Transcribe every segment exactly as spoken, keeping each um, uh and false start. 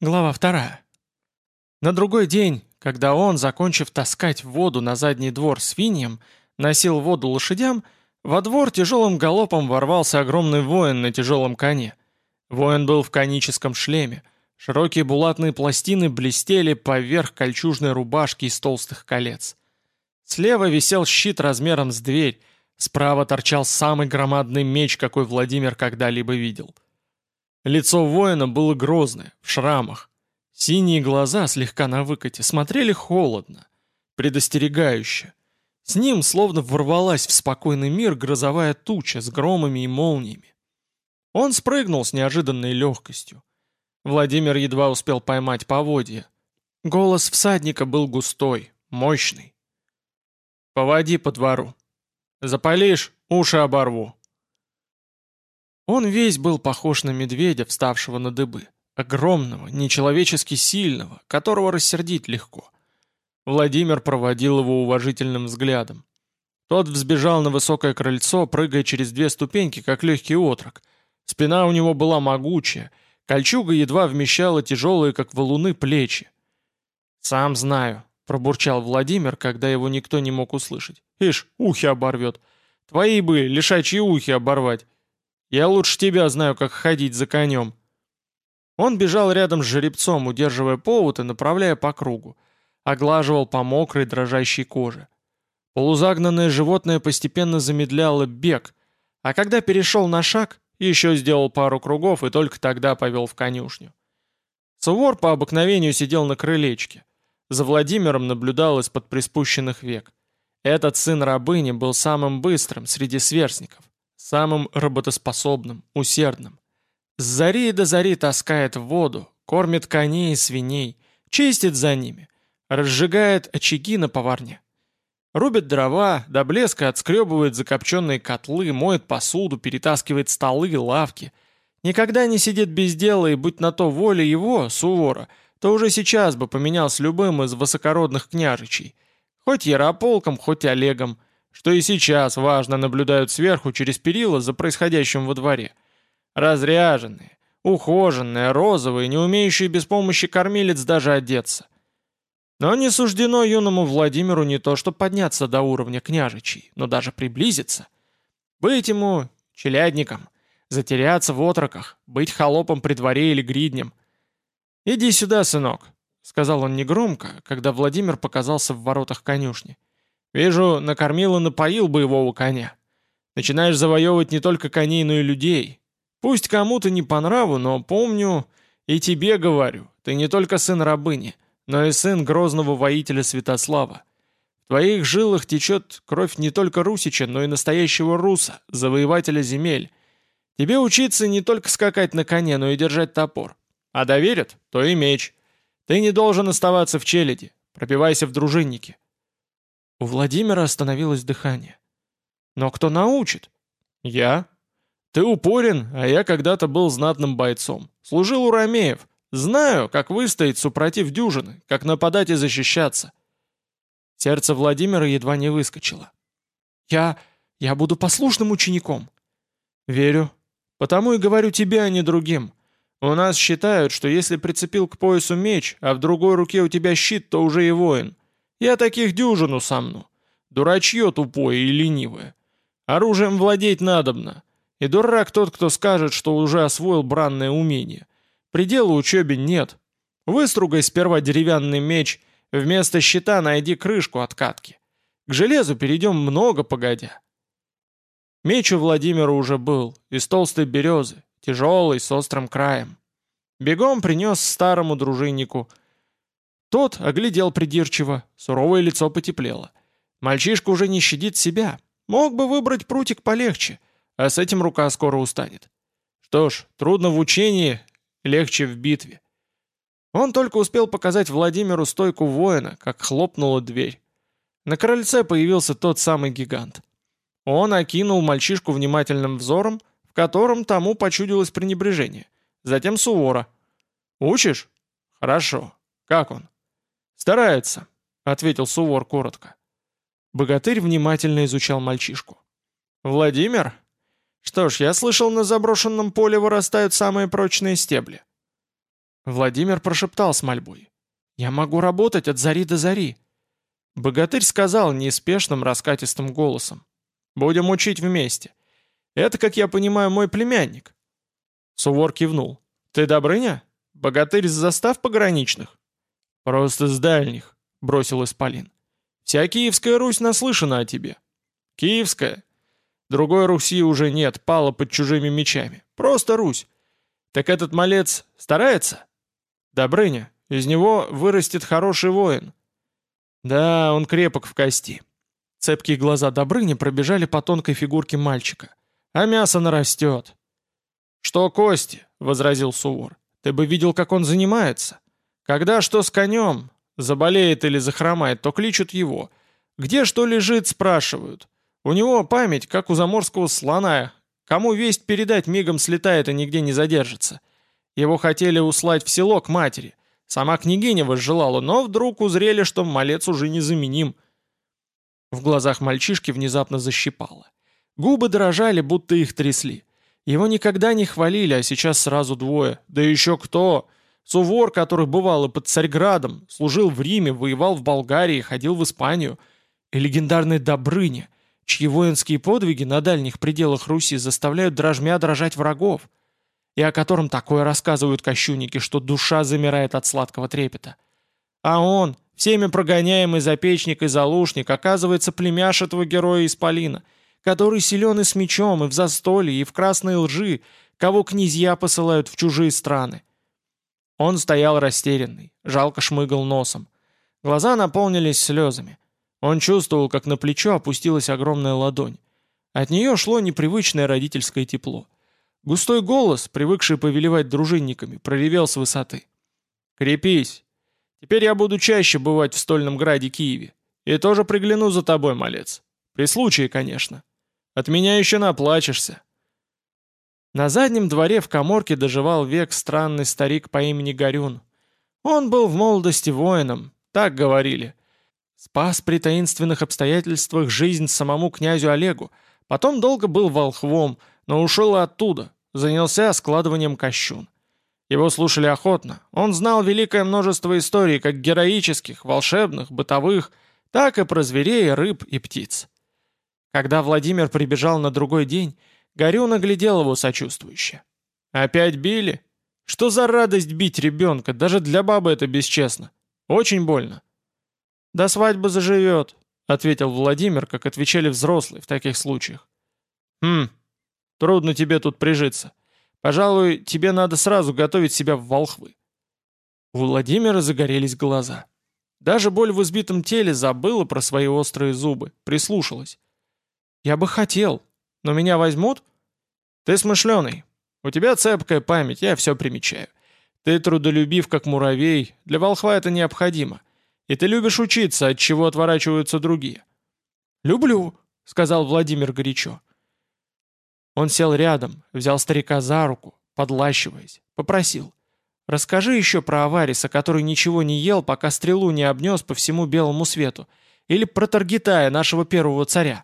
Глава вторая. На другой день, когда он, закончив таскать воду на задний двор свиньям, носил воду лошадям, во двор тяжелым галопом ворвался огромный воин на тяжелом коне. Воин был в коническом шлеме. Широкие булатные пластины блестели поверх кольчужной рубашки из толстых колец. Слева висел щит размером с дверь, справа торчал самый громадный меч, какой Владимир когда-либо видел. Лицо воина было грозное, в шрамах. Синие глаза, слегка на выкате, смотрели холодно, предостерегающе. С ним словно ворвалась в спокойный мир грозовая туча с громами и молниями. Он спрыгнул с неожиданной легкостью. Владимир едва успел поймать поводья. Голос всадника был густой, мощный. «Поводи по двору. Запалишь, уши оборву». Он весь был похож на медведя, вставшего на дыбы. Огромного, нечеловечески сильного, которого рассердить легко. Владимир проводил его уважительным взглядом. Тот взбежал на высокое крыльцо, прыгая через две ступеньки, как легкий отрок. Спина у него была могучая, кольчуга едва вмещала тяжелые, как валуны, плечи. «Сам знаю», — пробурчал Владимир, когда его никто не мог услышать. «Ишь, ухи оборвет. Твои бы лишачьи ухи оборвать. Я лучше тебя знаю, как ходить за конем». Он бежал рядом с жеребцом, удерживая повод и направляя по кругу. Оглаживал по мокрой дрожащей коже. Полузагнанное животное постепенно замедляло бег, а когда перешел на шаг, еще сделал пару кругов и только тогда повел в конюшню. Сувор по обыкновению сидел на крылечке. За Владимиром наблюдал из-под приспущенных век. Этот сын рабыни был самым быстрым среди сверстников, самым работоспособным, усердным. С зари до зари таскает воду, кормит коней и свиней, чистит за ними, разжигает очаги на поварне. Рубит дрова, до блеска отскребывает закопченные котлы, моет посуду, перетаскивает столы и лавки. Никогда не сидит без дела, и будь на то воля его, Сувора, то уже сейчас бы поменял с любым из высокородных княжичей. Хоть Ярополком, хоть Олегом, что и сейчас важно наблюдают сверху через перила за происходящим во дворе. Разряженные, ухоженные, розовые, не умеющие без помощи кормилец даже одеться. Но не суждено юному Владимиру не то что подняться до уровня княжичей, но даже приблизиться. Быть ему челядником, затеряться в отроках, быть холопом при дворе или гриднем. «Иди сюда, сынок», — сказал он негромко, когда Владимир показался в воротах конюшни. «Вижу, накормил и напоил боевого коня. Начинаешь завоевывать не только коней, но и людей. Пусть кому-то не по нраву, но помню, и тебе говорю, ты не только сын рабыни, но и сын грозного воителя Святослава. В твоих жилах течет кровь не только русича, но и настоящего руса, завоевателя земель. Тебе учиться не только скакать на коне, но и держать топор. А доверят, то и меч. Ты не должен оставаться в челяди, пробивайся в дружинники». У Владимира остановилось дыхание. «Но кто научит?» «Я. Ты упорен, а я когда-то был знатным бойцом. Служил у ромеев. Знаю, как выстоять супротив дюжины, как нападать и защищаться». Сердце Владимира едва не выскочило. «Я... я буду послушным учеником». «Верю. Потому и говорю тебе, а не другим. У нас считают, что если прицепил к поясу меч, а в другой руке у тебя щит, то уже и воин. Я таких дюжину сомну. Дурачье тупое и ленивое. Оружием владеть надобно. И дурак тот, кто скажет, что уже освоил бранное умение. Предела учебе нет. Выстругай сперва деревянный меч, вместо щита найди крышку от катки. К железу перейдем много погодя». Меч у Владимира уже был, из толстой березы, тяжелый, с острым краем. Бегом принес старому дружиннику. Тот оглядел придирчиво, суровое лицо потеплело. Мальчишка уже не щадит себя. Мог бы выбрать прутик полегче, а с этим рука скоро устанет. Что ж, трудно в учении, легче в битве. Он только успел показать Владимиру стойку воина, как хлопнула дверь. На крыльце появился тот самый гигант. Он окинул мальчишку внимательным взором, в котором тому почудилось пренебрежение. Затем Сувора. «Учишь? Хорошо. Как он?» «Старается», — ответил Сувор коротко. Богатырь внимательно изучал мальчишку. «Владимир? Что ж, я слышал, на заброшенном поле вырастают самые прочные стебли». Владимир прошептал с мольбой. «Я могу работать от зари до зари». Богатырь сказал неспешным раскатистым голосом. «Будем учить вместе. Это, как я понимаю, мой племянник». Сувор кивнул. «Ты Добрыня? Богатырь с застав пограничных?» «Просто с дальних», — бросил исполин. «Вся Киевская Русь наслышана о тебе». «Киевская? Другой Руси уже нет, пала под чужими мечами. Просто Русь. Так этот малец старается?» «Добрыня, из него вырастет хороший воин». «Да, он крепок в кости». Цепкие глаза Добрыни пробежали по тонкой фигурке мальчика. «А мясо нарастет». «Что кости?» — возразил Сувор. «Ты бы видел, как он занимается. Когда что с конем, заболеет или захромает, то кличут его. Где что лежит, спрашивают. У него память, как у заморского слона. Кому весть передать, мигом слетает и нигде не задержится. Его хотели услать в село к матери. Сама княгиня возжелала, но вдруг узрели, что малец уже незаменим». В глазах мальчишки внезапно защипало. Губы дрожали, будто их трясли. Его никогда не хвалили, а сейчас сразу двое. Да еще кто? Сувор, который бывал и под Царьградом, служил в Риме, воевал в Болгарии, ходил в Испанию. И легендарный Добрыня, чьи воинские подвиги на дальних пределах Руси заставляют дрожмя дрожать врагов, и о котором такое рассказывают кощунники, что душа замирает от сладкого трепета. А он, всеми прогоняемый запечник и залушник, оказывается племяш этого героя Исполина, который силен и с мечом, и в застолье, и в красной лжи, кого князья посылают в чужие страны. Он стоял растерянный, жалко шмыгал носом. Глаза наполнились слезами. Он чувствовал, как на плечо опустилась огромная ладонь. От нее шло непривычное родительское тепло. Густой голос, привыкший повелевать дружинниками, проревел с высоты. «Крепись! Теперь я буду чаще бывать в стольном граде Киеве. И тоже пригляну за тобой, малец. При случае, конечно. От меня еще наплачешься». На заднем дворе в каморке доживал век странный старик по имени Горюн. Он был в молодости воином, так говорили. Спас при таинственных обстоятельствах жизнь самому князю Олегу, потом долго был волхвом, но ушел и оттуда, занялся складыванием кощун. Его слушали охотно, он знал великое множество историй, как героических, волшебных, бытовых, так и про зверей, рыб и птиц. Когда Владимир прибежал на другой день, Горюн оглядел его сочувствующе. «Опять били? Что за радость бить ребенка? Даже для бабы это бесчестно. Очень больно». «До свадьбы заживет», — ответил Владимир, как отвечали взрослые в таких случаях. «Хм, трудно тебе тут прижиться. Пожалуй, тебе надо сразу готовить себя в волхвы». У Владимира загорелись глаза. Даже боль в избитом теле забыла про свои острые зубы, прислушалась. «Я бы хотел, но меня возьмут?» «Ты смышленый. У тебя цепкая память, я все примечаю. Ты трудолюбив, как муравей, для волхва это необходимо. И ты любишь учиться, от чего отворачиваются другие». «Люблю», — сказал Владимир горячо. Он сел рядом, взял старика за руку, подлащиваясь, попросил. «Расскажи еще про Авариса, который ничего не ел, пока стрелу не обнес по всему белому свету. Или про Таргитая, нашего первого царя».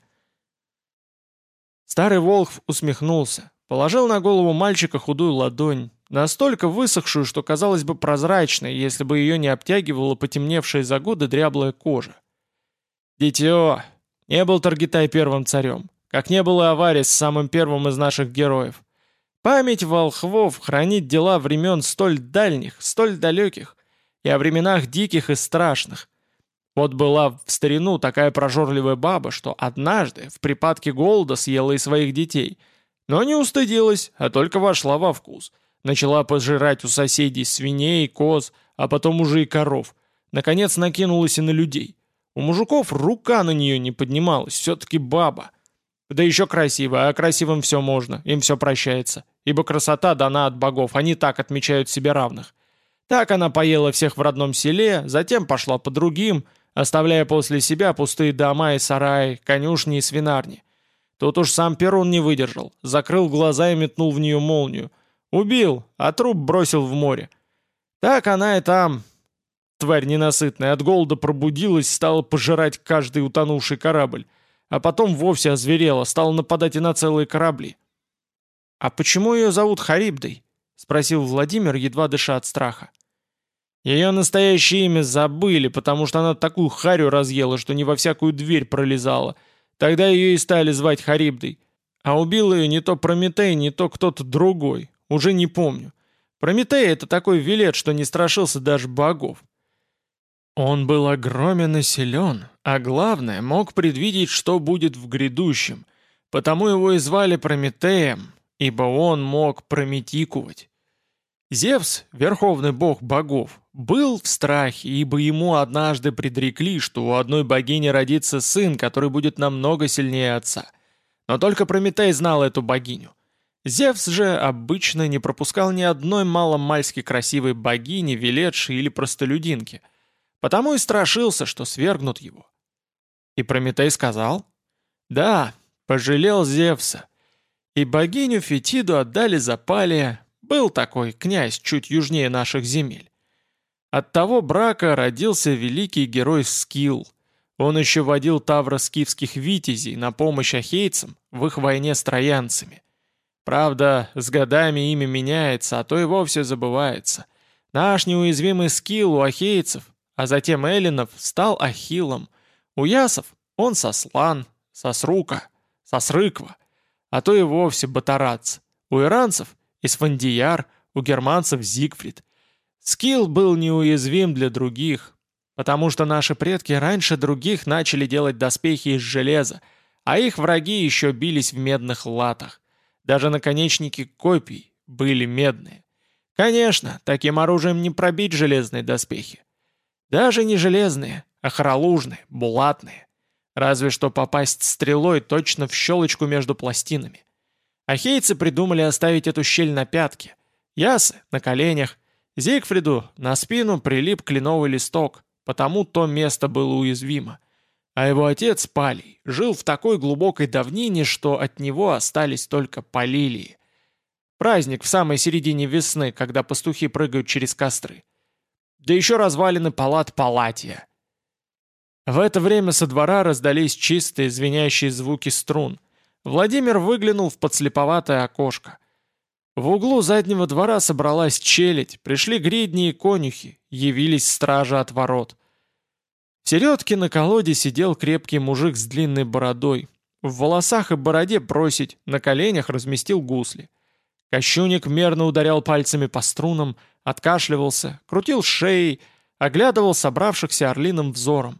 Старый волхв усмехнулся, положил на голову мальчика худую ладонь, настолько высохшую, что казалось бы прозрачной, если бы ее не обтягивала потемневшая за годы дряблая кожа. «Дитё, не был Таргитай первым царем, как не был и Аварис самым первым из наших героев. Память волхвов хранит дела времен столь дальних, столь далеких, и о временах диких и страшных. Вот была в старину такая прожорливая баба, что однажды в припадке голода съела и своих детей, но не устыдилась, а только вошла во вкус. Начала пожирать у соседей свиней, коз, а потом уже и коров. Наконец накинулась и на людей. У мужиков рука на нее не поднималась, все-таки баба. Да еще красивая, а красивым все можно, им все прощается. Ибо красота дана от богов, они так отмечают себе равных. Так она поела всех в родном селе, затем пошла по другим, оставляя после себя пустые дома и сараи, конюшни и свинарни. Тут уж сам Перун не выдержал, закрыл глаза и метнул в нее молнию. Убил, а труп бросил в море. Так она и там, тварь ненасытная, от голода пробудилась, стала пожирать каждый утонувший корабль, а потом вовсе озверела, стала нападать и на целые корабли. «А почему ее зовут Харибдой?» — спросил Владимир, едва дыша от страха. Ее настоящее имя забыли, потому что она такую харю разъела, что не во всякую дверь пролезала. Тогда ее и стали звать Харибдой. А убил ее не то Прометей, не то кто-то другой. Уже не помню. Прометей — это такой велет, что не страшился даже богов. Он был огромен и силен, а главное, мог предвидеть, что будет в грядущем. Потому его и звали Прометеем, ибо он мог прометикувать. Зевс, верховный бог богов, был в страхе, ибо ему однажды предрекли, что у одной богини родится сын, который будет намного сильнее отца. Но только Прометей знал эту богиню. Зевс же обычно не пропускал ни одной маломальски красивой богини, велетши или простолюдинки, потому и страшился, что свергнут его. И Прометей сказал? Да, пожалел Зевса. И богиню Фетиду отдали за Палия. Был такой князь чуть южнее наших земель. От того брака родился великий герой Скилл. Он еще водил тавро-скифских витязей на помощь ахейцам в их войне с троянцами. Правда, с годами имя меняется, а то и вовсе забывается. Наш неуязвимый Скилл у ахейцев, а затем эллинов, стал Ахиллом. У ясов он Сослан, Сосрука, Сосрыква, а то и вовсе Батарац. У иранцев Исфандияр, у германцев Зигфрид. Скилл был неуязвим для других, потому что наши предки раньше других начали делать доспехи из железа, а их враги еще бились в медных латах. Даже наконечники копий были медные. Конечно, таким оружием не пробить железные доспехи. Даже не железные, а хоролужные, булатные. Разве что попасть стрелой точно в щелочку между пластинами. Ахейцы придумали оставить эту щель на пятке. Ясы — на коленях. Зигфриду на спину прилип кленовый листок, потому то место было уязвимо. А его отец, Палий, жил в такой глубокой давнине, что от него остались только полилии. Праздник в самой середине весны, когда пастухи прыгают через костры. Да еще развалины палат Палатия. В это время со двора раздались чистые звенящие звуки струн. Владимир выглянул в подслеповатое окошко. В углу заднего двора собралась челядь, пришли гридни и конюхи, явились стражи от ворот. В середке на колоде сидел крепкий мужик с длинной бородой. В волосах и бороде бросить, на коленях разместил гусли. Кощуник мерно ударял пальцами по струнам, откашливался, крутил шеей, оглядывал собравшихся орлиным взором.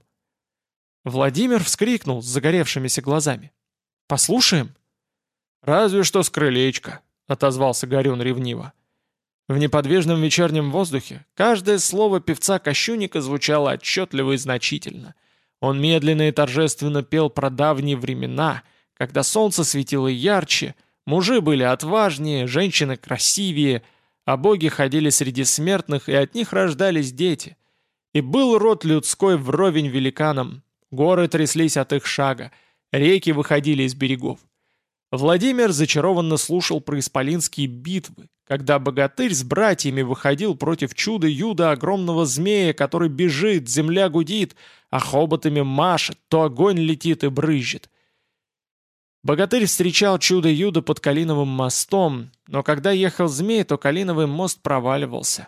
Владимир вскрикнул с загоревшимися глазами. «Послушаем?» «Разве что с крылечка», — отозвался Горюн ревниво. В неподвижном вечернем воздухе каждое слово певца Кощуника звучало отчетливо и значительно. Он медленно и торжественно пел про давние времена, когда солнце светило ярче, мужи были отважнее, женщины красивее, а боги ходили среди смертных, и от них рождались дети. И был род людской вровень великанам, горы тряслись от их шага, реки выходили из берегов. Владимир зачарованно слушал про исполинские битвы, когда богатырь с братьями выходил против чуда-юда огромного змея, который бежит, земля гудит, а хоботами машет, то огонь летит и брызжет. Богатырь встречал чудо-юдо под Калиновым мостом, но когда ехал змей, то Калиновый мост проваливался.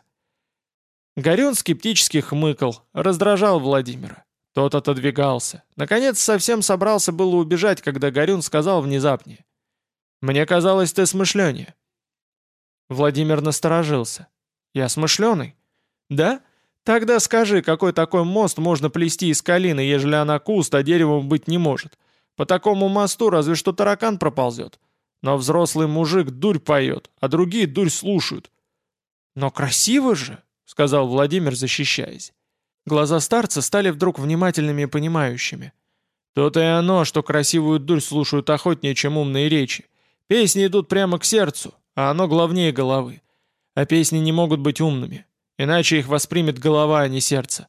Горюн скептически хмыкал, раздражал Владимира. Тот отодвигался. Наконец совсем собрался было убежать, когда Горюн сказал внезапнее. «Мне казалось, ты смышленее». Владимир насторожился. «Я смышленый?» «Да? Тогда скажи, какой такой мост можно плести из калины, ежели она куст, а деревом быть не может? По такому мосту разве что таракан проползет. Но взрослый мужик дурь поет, а другие дурь слушают». «Но красиво же», — сказал Владимир, защищаясь. Глаза старца стали вдруг внимательными и понимающими. То-то и оно, что красивую дурь слушают охотнее, чем умные речи. Песни идут прямо к сердцу, а оно главнее головы. А песни не могут быть умными, иначе их воспримет голова, а не сердце.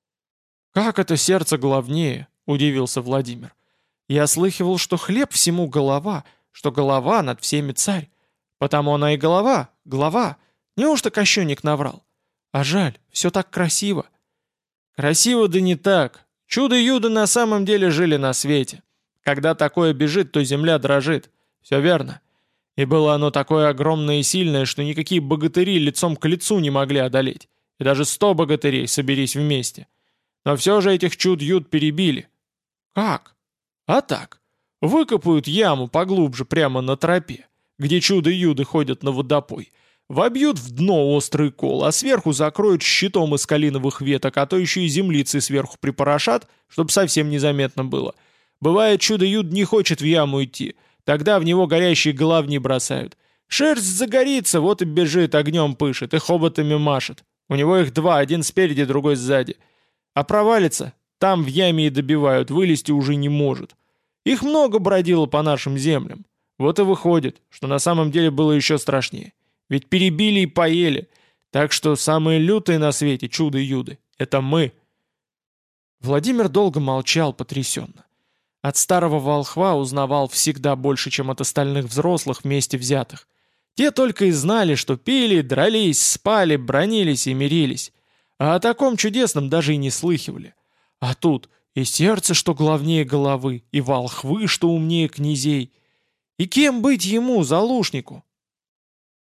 «Как это сердце главнее?» — удивился Владимир. «Я слыхивал, что хлеб всему голова, что голова над всеми царь. Потому она и голова, глава. Неужто Кощунник наврал? А жаль, все так красиво». «Красиво да не так. Чудо-юдо на самом деле жили на свете. Когда такое бежит, то земля дрожит. Все верно. И было оно такое огромное и сильное, что никакие богатыри лицом к лицу не могли одолеть. И даже сто богатырей соберись вместе. Но все же этих чуд-юд перебили. Как? А так. Выкопают яму поглубже прямо на тропе, где чудо-юды ходят на водопой. Вобьют в дно острый кол, а сверху закроют щитом из калиновых веток, а то еще и землицей сверху припорошат, чтобы совсем незаметно было. Бывает, чудо-юд не хочет в яму идти, тогда в него горящие головни бросают. Шерсть загорится, вот и бежит, огнем пышет и хоботами машет. У него их два, один спереди, другой сзади. А провалится, там в яме и добивают, вылезти уже не может. Их много бродило по нашим землям. Вот и выходит, что на самом деле было еще страшнее. Ведь перебили и поели. Так что самые лютые на свете чудо-юды — это мы. Владимир долго молчал, потрясенно. От старого волхва узнавал всегда больше, чем от остальных взрослых вместе взятых. Те только и знали, что пили, дрались, спали, бронились и мирились. А о таком чудесном даже и не слыхивали. А тут и сердце, что главнее головы, и волхвы, что умнее князей. И кем быть ему, залушнику?